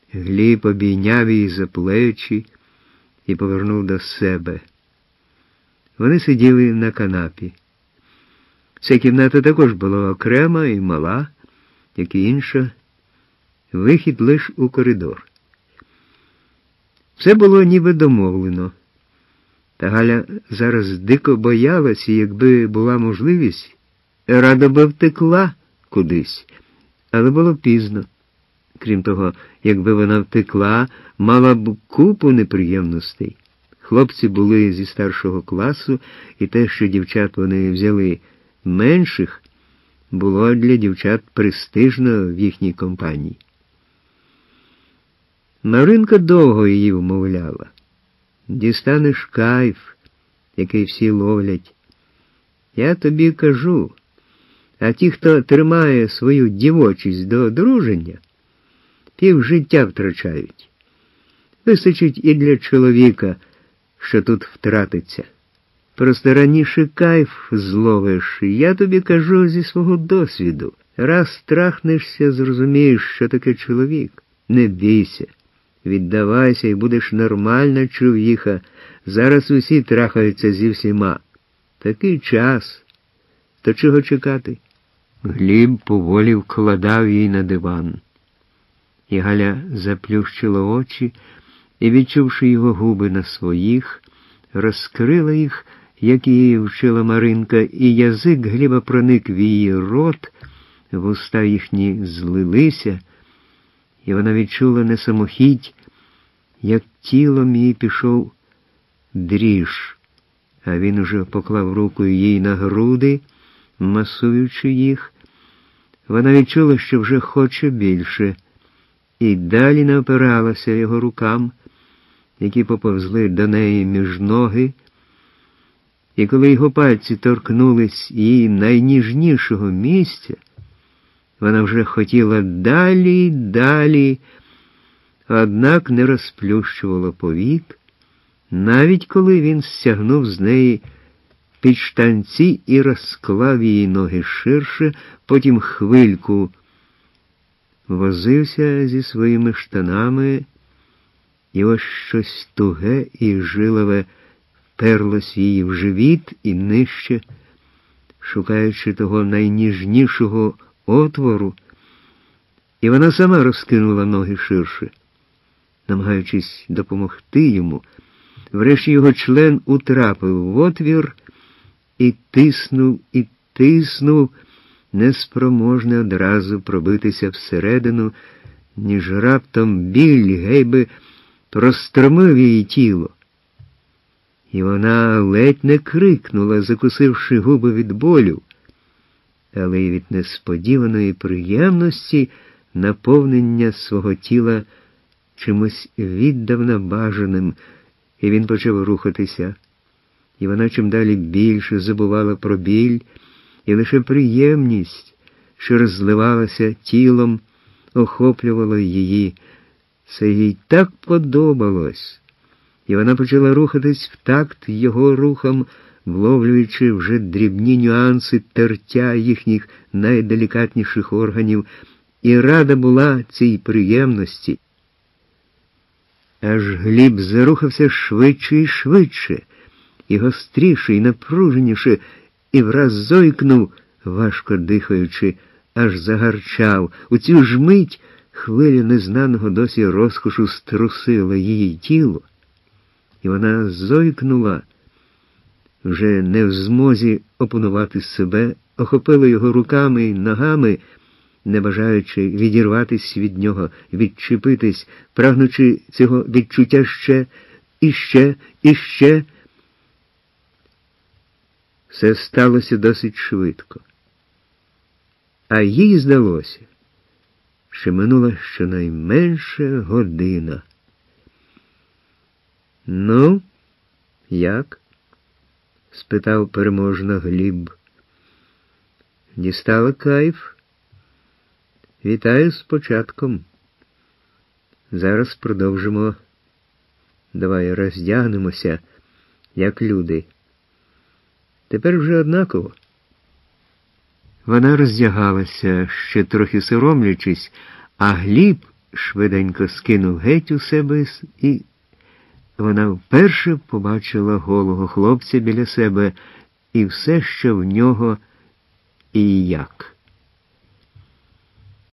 Гліб обійняв її за плечі і повернув до себе. Вони сиділи на канапі. Ця кімната також була окрема і мала, як і інша. Вихід лиш у коридор. Все було ніби домовлено. Та Галя зараз дико боялась, і якби була можливість, радо би втекла кудись. Але було пізно. Крім того, якби вона втекла, мала б купу неприємностей. Хлопці були зі старшого класу, і те, що дівчат вони взяли менших, було для дівчат престижно в їхній компанії. Маринка довго її вмовляла. Дістанеш кайф, який всі ловлять. Я тобі кажу, а ті, хто тримає свою дівочість до одруження, півжиття втрачають. Вистачить і для чоловіка, що тут втратиться. Просто раніше кайф зловиш, я тобі кажу зі свого досвіду. Раз трахнешся, зрозумієш, що таке чоловік. Не бійся, віддавайся і будеш нормальна човіха. Зараз усі трахаються зі всіма. Такий час. То чого чекати? Гліб поволі вкладав її на диван. І Галя заплющила очі і, відчувши його губи на своїх, розкрила їх, як її вчила Маринка, і язик Гліба проник в її рот, вуста їхні злилися, і вона відчула не самохідь, як тілом її пішов дріж, а він уже поклав руку їй на груди, масуючи їх. Вона відчула, що вже хоче більше, і далі не опиралася його рукам, які поповзли до неї між ноги, і коли його пальці торкнулись її найніжнішого місця, вона вже хотіла далі, далі, однак не розплющувала повік, навіть коли він стягнув з неї під штанці і розклав її ноги ширше, потім хвильку возився зі своїми штанами, і ось щось туге і жилове вперлось її в живіт і нижче, шукаючи того найніжнішого отвору, і вона сама розкинула ноги ширше, намагаючись допомогти йому. Врешті його член утрапив в отвір і тиснув, неспроможний одразу пробитися всередину, ніж раптом біль гейби простромив її тіло. І вона ледь не крикнула, закусивши губи від болю, але й від несподіваної приємності наповнення свого тіла чимось віддавна бажаним, і він почав рухатися. І вона чим далі більше забувала про біль, і лише приємність, що розливалася тілом, охоплювала її. Це їй так подобалось. І вона почала рухатись в такт його рухам, вловлюючи вже дрібні нюанси тертя їхніх найделікатніших органів, і рада була цій приємності. Аж Гліб зарухався швидше і швидше, і гостріше, і напруженіше, і враз зойкнув, важко дихаючи, аж загарчав. У цю ж мить хвиля незнаного досі розкошу струсила її тіло, і вона зойкнула, вже не в змозі опанувати себе, охопила його руками й ногами, не бажаючи відірватись від нього, відчепитись, прагнучи цього відчуття ще, і ще, і ще. Все сталося досить швидко. А їй здалося, що минула щонайменше година. «Ну, як?» – спитав переможно Гліб. «Дістала кайф? Вітаю з початком. Зараз продовжимо. Давай роздягнемося, як люди. Тепер вже однаково». Вона роздягалася, ще трохи соромлячись, а Гліб швиденько скинув геть у себе, і вона вперше побачила голого хлопця біля себе і все, що в нього і як.